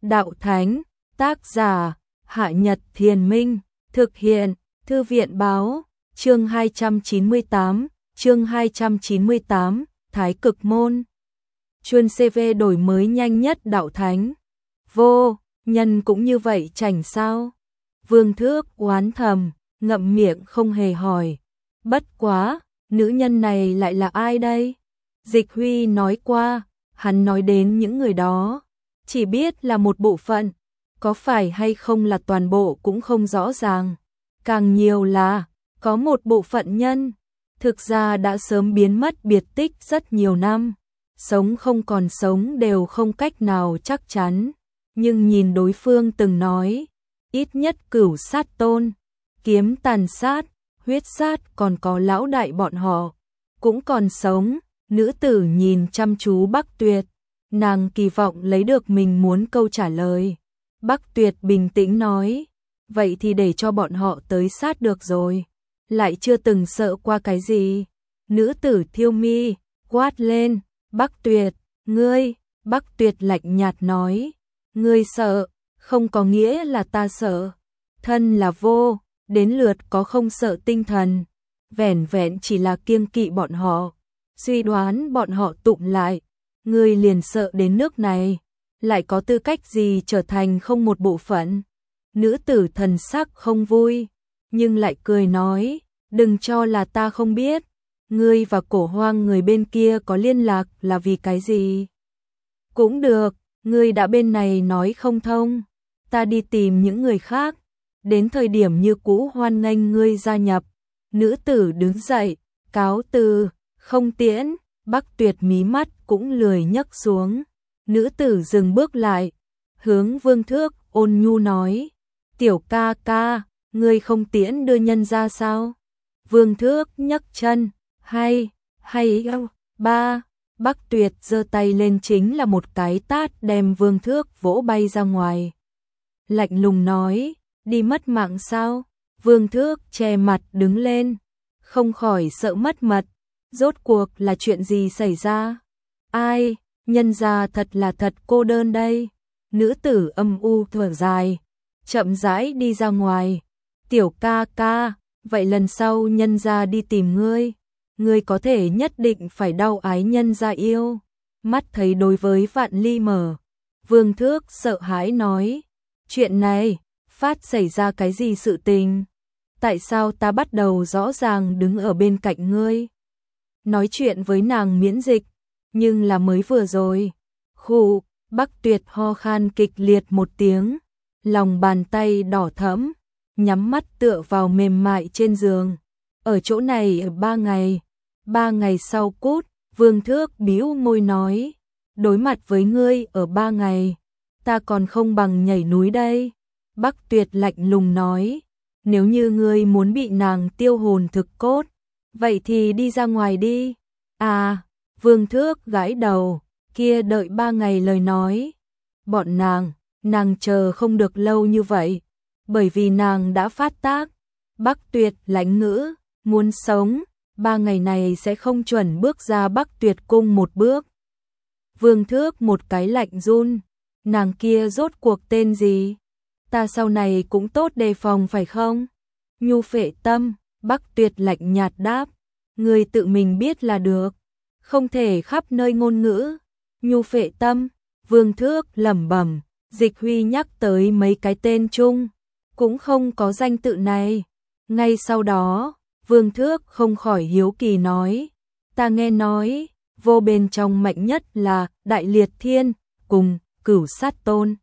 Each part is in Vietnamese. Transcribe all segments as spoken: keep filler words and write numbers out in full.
đạo thánh, tác giả, Hạ Nhật Thiền Minh, thực hiện, Thư viện báo, chương hai trăm chín mươi tám, chương hai trăm chín mươi tám, Thái Cực Môn. Chuyên xê vê đổi mới nhanh nhất đạo thánh. Vô, nhân cũng như vậy chảnh sao? Vương Thước oán thầm, ngậm miệng không hề hỏi. Bất quá, nữ nhân này lại là ai đây? Dịch Huy nói qua, hắn nói đến những người đó, chỉ biết là một bộ phận, có phải hay không là toàn bộ cũng không rõ ràng. Càng nhiều là, có một bộ phận nhân, thực ra đã sớm biến mất biệt tích rất nhiều năm, sống không còn sống đều không cách nào chắc chắn. Nhưng nhìn đối phương từng nói, ít nhất Cửu Sát Tôn, Kiếm Tàn Sát, Huyết Sát còn có lão đại bọn họ, cũng còn sống. Nữ tử nhìn chăm chú Bắc Tuyệt, nàng kỳ vọng lấy được mình muốn câu trả lời. Bắc Tuyệt bình tĩnh nói, vậy thì để cho bọn họ tới sát được rồi, lại chưa từng sợ qua cái gì. Nữ tử thiêu mi, quát lên, Bắc Tuyệt, ngươi, Bắc Tuyệt lạnh nhạt nói, ngươi sợ, không có nghĩa là ta sợ, thân là vô, đến lượt có không sợ tinh thần, vẻn vẹn chỉ là kiêng kỵ bọn họ, suy đoán bọn họ tụng lại, ngươi liền sợ đến nước này, lại có tư cách gì trở thành không một bộ phận. Nữ tử thần sắc không vui, nhưng lại cười nói, đừng cho là ta không biết, ngươi và Cổ Hoang người bên kia có liên lạc là vì cái gì? Cũng được, ngươi đã bên này nói không thông, ta đi tìm những người khác, đến thời điểm như cũ hoan nghênh ngươi gia nhập. Nữ tử đứng dậy, cáo từ, không tiễn. Bắc Tuyệt mí mắt cũng lười nhấc xuống. Nữ tử dừng bước lại, hướng Vương Thước ôn nhu nói, tiểu ca ca, ngươi không tiễn đưa nhân ra sao? Vương Thước nhấc chân, hay, hay, ba. Bắc Tuyệt giơ tay lên chính là một cái tát đem Vương Thước vỗ bay ra ngoài. Lạnh lùng nói, đi mất mạng sao? Vương Thước che mặt đứng lên, không khỏi sợ mất mật. Rốt cuộc là chuyện gì xảy ra? Ai, nhân gia thật là thật cô đơn đây. Nữ tử âm u thở dài, chậm rãi đi ra ngoài. Tiểu ca ca, vậy lần sau nhân gia đi tìm ngươi, ngươi có thể nhất định phải đau ái nhân gia yêu. Mắt thấy đối với Vạn Ly mở, Vương Thước sợ hãi nói, chuyện này, phát xảy ra cái gì sự tình? Tại sao ta bắt đầu rõ ràng đứng ở bên cạnh ngươi? Nói chuyện với nàng miễn dịch, nhưng là mới vừa rồi. Khụ, Bắc Tuyệt ho khan kịch liệt một tiếng, lòng bàn tay đỏ thẫm, nhắm mắt tựa vào mềm mại trên giường. Ở chỗ này ở ba ngày, ba ngày sau cút. Vương Thước bĩu môi nói, đối mặt với ngươi ở ba ngày, ta còn không bằng nhảy núi đây. Bắc Tuyệt lạnh lùng nói, nếu như ngươi muốn bị nàng tiêu hồn thực cốt, vậy thì đi ra ngoài đi. À, Vương Thước gãi đầu, kia đợi ba ngày lời nói. Bọn nàng, nàng chờ không được lâu như vậy, bởi vì nàng đã phát tác. Bắc Tuyệt lãnh ngữ, muốn sống, ba ngày này sẽ không chuẩn bước ra Bắc Tuyệt cung một bước. Vương Thước một cái lạnh run, nàng kia rốt cuộc tên gì? Ta sau này cũng tốt đề phòng phải không? Nhu Phệ Tâm, Bắc Tuyệt lạnh nhạt đáp, người tự mình biết là được, không thể khắp nơi ngôn ngữ. Nhu Phệ Tâm, Vương Thước lẩm bẩm, Dịch Huy nhắc tới mấy cái tên chung, cũng không có danh tự này. Ngay sau đó, Vương Thước không khỏi hiếu kỳ nói, ta nghe nói, vô bên trong mạnh nhất là Đại Liệt Thiên, cùng Cửu Sát Tôn.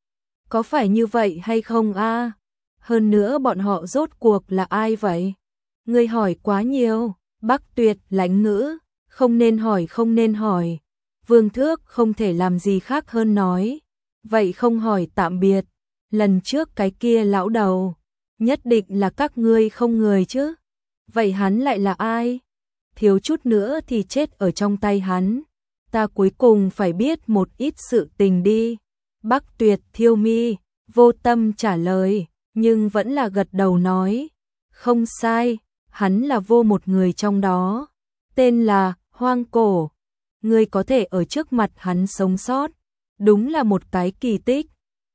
Có phải như vậy hay không a? Hơn nữa bọn họ rốt cuộc là ai vậy? Ngươi hỏi quá nhiều. Bắc Tuyệt lãnh ngữ, không nên hỏi không nên hỏi. Vương Thước không thể làm gì khác hơn nói, vậy không hỏi tạm biệt. Lần trước cái kia lão đầu, nhất định là các ngươi không người chứ? Vậy hắn lại là ai? Thiếu chút nữa thì chết ở trong tay hắn. Ta cuối cùng phải biết một ít sự tình đi. Bắc Tuyệt thiêu mi, vô tâm trả lời, nhưng vẫn là gật đầu nói, không sai, hắn là vô một người trong đó, tên là Hoang Cổ. Ngươi có thể ở trước mặt hắn sống sót, đúng là một cái kỳ tích.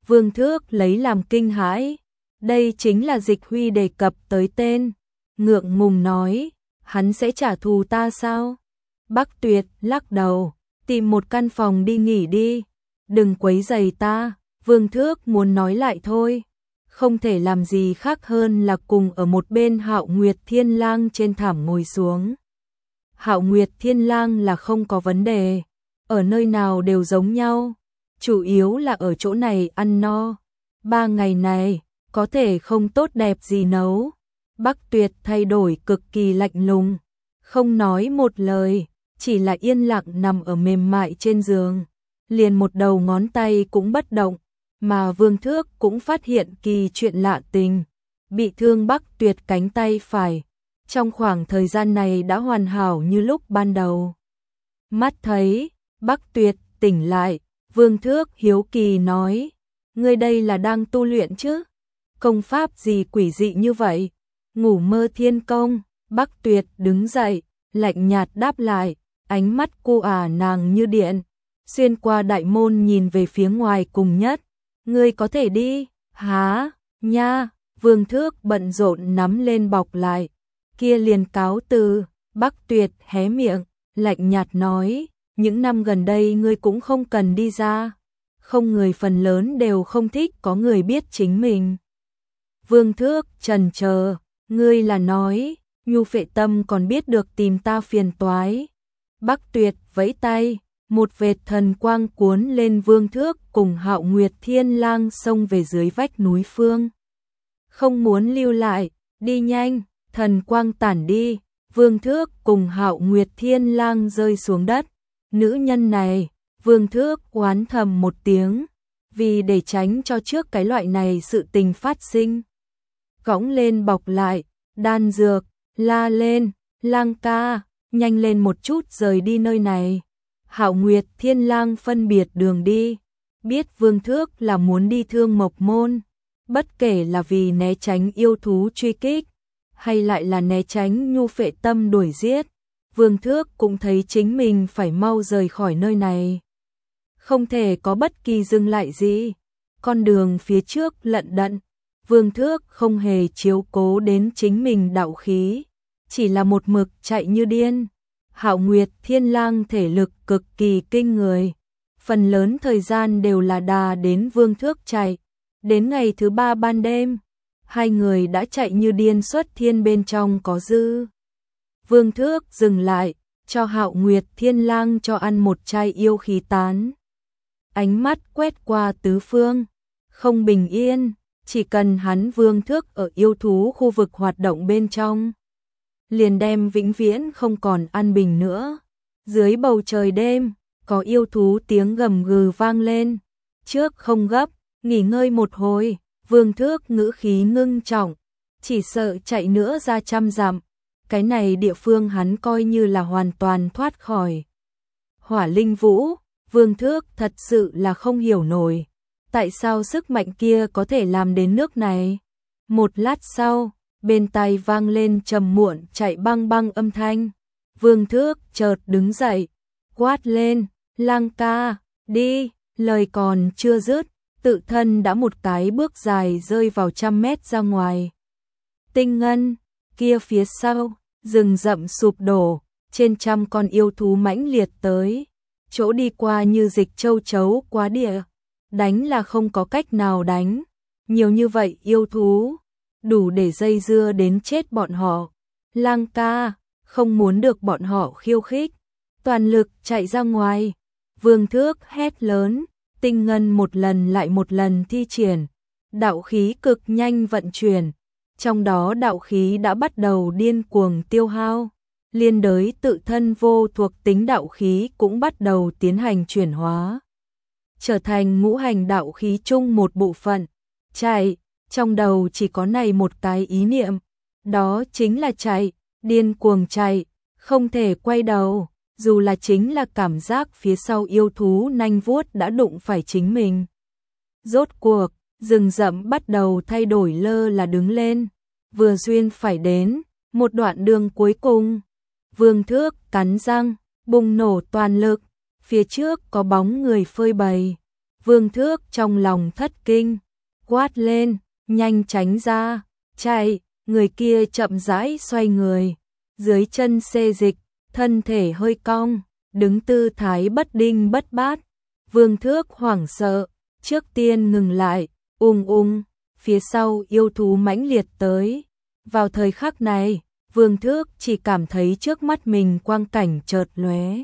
Vương Thước lấy làm kinh hãi. Đây chính là Dịch Huy đề cập tới tên. Ngượng ngùng nói, hắn sẽ trả thù ta sao? Bắc Tuyệt lắc đầu, tìm một căn phòng đi nghỉ đi, đừng quấy rầy ta. Vương Thước muốn nói lại thôi, không thể làm gì khác hơn là cùng ở một bên Hạo Nguyệt Thiên Lang trên thảm ngồi xuống. Hạo Nguyệt Thiên Lang là không có vấn đề, ở nơi nào đều giống nhau, chủ yếu là ở chỗ này ăn no. Ba ngày này, có thể không tốt đẹp gì nấu. Bắc Tuyệt thay đổi cực kỳ lạnh lùng, không nói một lời, chỉ là yên lặng nằm ở mềm mại trên giường, liền một đầu ngón tay cũng bất động, mà Vương Thước cũng phát hiện kỳ chuyện lạ tình, bị thương Bắc Tuyệt cánh tay phải, trong khoảng thời gian này đã hoàn hảo như lúc ban đầu. Mắt thấy Bắc Tuyệt tỉnh lại, Vương Thước hiếu kỳ nói, ngươi đây là đang tu luyện chứ? Công pháp gì quỷ dị như vậy? Ngủ mơ thiên công. Bắc Tuyệt đứng dậy, lạnh nhạt đáp lại, ánh mắt cô ả nàng như điện, xuyên qua đại môn nhìn về phía ngoài cùng nhất. Ngươi có thể đi, há, nha. Vương Thước bận rộn nắm lên bọc lại, kia liền cáo từ. Bắc Tuyệt hé miệng, lạnh nhạt nói, những năm gần đây ngươi cũng không cần đi ra, không người phần lớn đều không thích có người biết chính mình. Vương Thước chần chờ, ngươi là nói, Nhu Phệ Tâm còn biết được tìm ta phiền toái. Bắc Tuyệt vẫy tay, một vệt thần quang cuốn lên Vương Thước cùng Hạo Nguyệt Thiên Lang xông về dưới vách núi phương. Không muốn lưu lại, đi nhanh. Thần quang tản đi, Vương Thước cùng Hạo Nguyệt Thiên Lang rơi xuống đất. Nữ nhân này, Vương Thước oán thầm một tiếng, vì để tránh cho trước cái loại này sự tình phát sinh. Cõng lên bọc lại, đan dược, la lên, Lang ca, nhanh lên một chút rời đi nơi này. Hạo Nguyệt Thiên Lang phân biệt đường đi, biết Vương Thước là muốn đi Thương Mộc Môn, bất kể là vì né tránh yêu thú truy kích, hay lại là né tránh Nhu Phệ Tâm đuổi giết, Vương Thước cũng thấy chính mình phải mau rời khỏi nơi này. Không thể có bất kỳ dừng lại gì, con đường phía trước lận đận, Vương Thước không hề chiếu cố đến chính mình đạo khí, chỉ là một mực chạy như điên. Hạo Nguyệt Thiên Lang thể lực cực kỳ kinh người, phần lớn thời gian đều là đà đến Vương Thước chạy. Đến ngày thứ ba ban đêm, hai người đã chạy như điên xuất thiên bên trong có dư. Vương Thước dừng lại, cho Hạo Nguyệt Thiên Lang cho ăn một chai yêu khí tán. Ánh mắt quét qua tứ phương, không bình yên, chỉ cần hắn Vương Thước ở yêu thú khu vực hoạt động bên trong, liền đem vĩnh viễn không còn an bình nữa. Dưới bầu trời đêm, có yêu thú tiếng gầm gừ vang lên, trước không gấp, nghỉ ngơi một hồi. Vương Thước ngữ khí ngưng trọng, chỉ sợ chạy nữa ra trăm dặm, cái này địa phương hắn coi như là hoàn toàn thoát khỏi. Hỏa Linh Vũ, Vương Thước thật sự là không hiểu nổi, tại sao sức mạnh kia có thể làm đến nước này. Một lát sau, bên tai vang lên trầm muộn chạy băng băng âm thanh. Vương Thước chợt đứng dậy, quát lên, Lang ca, đi, lời còn chưa dứt, tự thân đã một cái bước dài rơi vào trăm mét ra ngoài. Tinh Ngân, kia phía sau, rừng rậm sụp đổ, trên trăm con yêu thú mãnh liệt tới, chỗ đi qua như dịch châu chấu quá địa, đánh là không có cách nào đánh, nhiều như vậy yêu thú, đủ để dây dưa đến chết bọn họ. Lang ca, không muốn được bọn họ khiêu khích, toàn lực chạy ra ngoài. Vương Thước hét lớn. Tinh Ngân một lần lại một lần thi triển, đạo khí cực nhanh vận chuyển, trong đó đạo khí đã bắt đầu điên cuồng tiêu hao, liên đới tự thân vô thuộc tính đạo khí cũng bắt đầu tiến hành chuyển hóa, trở thành ngũ hành đạo khí chung một bộ phận. Chạy, trong đầu chỉ có này một cái ý niệm, đó chính là chạy, điên cuồng chạy, không thể quay đầu. Dù là chính là cảm giác phía sau yêu thú nanh vuốt đã đụng phải chính mình. Rốt cuộc, rừng rậm bắt đầu thay đổi lơ là đứng lên. Vừa duyên phải đến, một đoạn đường cuối cùng. Vương Thước cắn răng, bùng nổ toàn lực. Phía trước có bóng người phơi bày. Vương Thước trong lòng thất kinh, quát lên, nhanh tránh ra, chạy, người kia chậm rãi xoay người, dưới chân xê dịch, thân thể hơi cong, đứng tư thái bất đinh bất bát. Vương Thước hoảng sợ, trước tiên ngừng lại, ung ung, phía sau yêu thú mãnh liệt tới. Vào thời khắc này, Vương Thước chỉ cảm thấy trước mắt mình quang cảnh chợt lóe,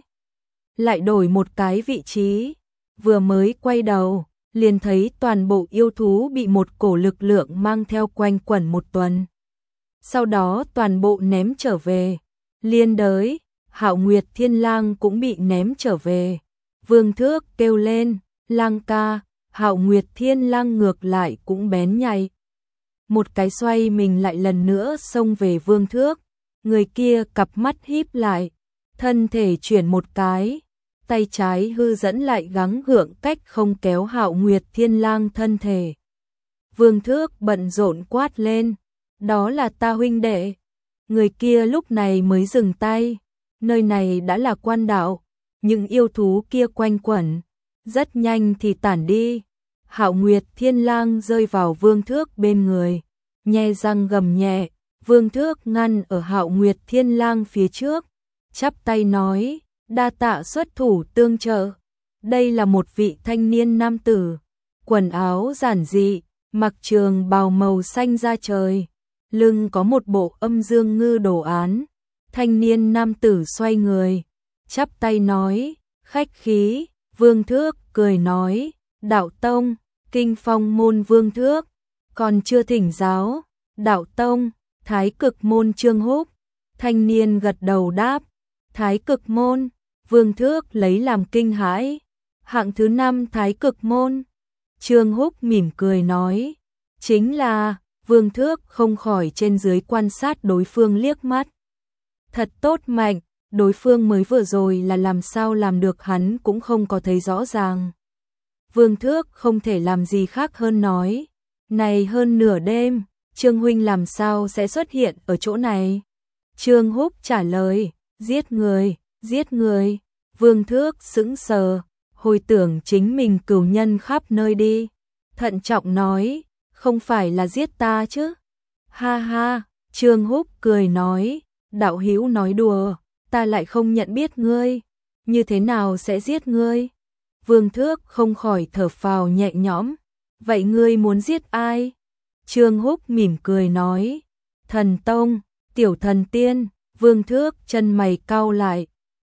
lại đổi một cái vị trí, vừa mới quay đầu, liền thấy toàn bộ yêu thú bị một cổ lực lượng mang theo quanh quẩn một tuần. Sau đó toàn bộ ném trở về, liên đới, Hạo Nguyệt Thiên Lang cũng bị ném trở về. Vương Thước kêu lên, Lang ca, Hạo Nguyệt Thiên Lang ngược lại cũng bén nhạy. Một cái xoay mình lại lần nữa xông về Vương Thước, người kia cặp mắt híp lại, thân thể chuyển một cái, tay trái hư dẫn lại gắng gượng cách không kéo Hạo Nguyệt Thiên Lang thân thể. Vương Thước bận rộn quát lên, đó là ta huynh đệ. Người kia lúc này mới dừng tay, nơi này đã là quan đạo, những yêu thú kia quanh quẩn, rất nhanh thì tản đi. Hạo Nguyệt Thiên Lang rơi vào Vương Thước bên người, nhe răng gầm nhẹ, Vương Thước ngăn ở Hạo Nguyệt Thiên Lang phía trước, chắp tay nói, đa tạ xuất thủ tương trợ. Đây là một vị thanh niên nam tử, quần áo giản dị, mặc trường bào màu xanh da trời, lưng có một bộ âm dương ngư đồ án. Thanh niên nam tử xoay người, chắp tay nói, khách khí. Vương Thước cười nói, đạo tông, Kinh Phong môn Vương Thước, còn chưa thỉnh giáo. Đạo tông, Thái Cực môn Trương Húc. Thanh niên gật đầu đáp, Thái Cực môn. Vương Thước lấy làm kinh hãi, hạng thứ năm Thái Cực môn. Trương Húc mỉm cười nói, chính là. Vương Thước không khỏi trên dưới quan sát đối phương liếc mắt. Thật tốt mạnh, đối phương mới vừa rồi là làm sao làm được hắn cũng không có thấy rõ ràng. Vương Thước không thể làm gì khác hơn nói, này hơn nửa đêm, Trương huynh làm sao sẽ xuất hiện ở chỗ này? Trương Húc trả lời, giết người, giết người. Vương Thước sững sờ, hồi tưởng chính mình cửu nhân khắp nơi đi, thận trọng nói, không phải là giết ta chứ? Ha ha, Trương Húc cười nói, đạo hữu nói đùa, ta lại không nhận biết ngươi, như thế nào sẽ giết ngươi? Vương Thước không khỏi thở phào nhẹ nhõm, vậy ngươi muốn giết ai? Trương Húc mỉm cười nói, thần tông, tiểu thần tiên. Vương Thước chân mày cau lại,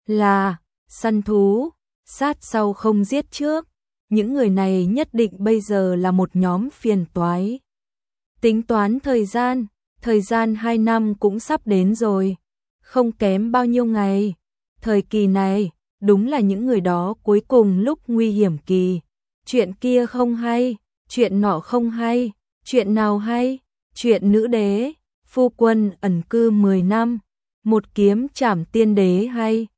là săn thú, sát sau không giết trước. Những người này nhất định bây giờ là một nhóm phiền toái. Tính toán thời gian, thời gian hai năm cũng sắp đến rồi, không kém bao nhiêu ngày. Thời kỳ này, đúng là những người đó cuối cùng lúc nguy hiểm kỳ. Chuyện kia không hay, chuyện nọ không hay, chuyện nào hay? Chuyện nữ đế, phu quân ẩn cư mười năm, một kiếm trảm tiên đế hay?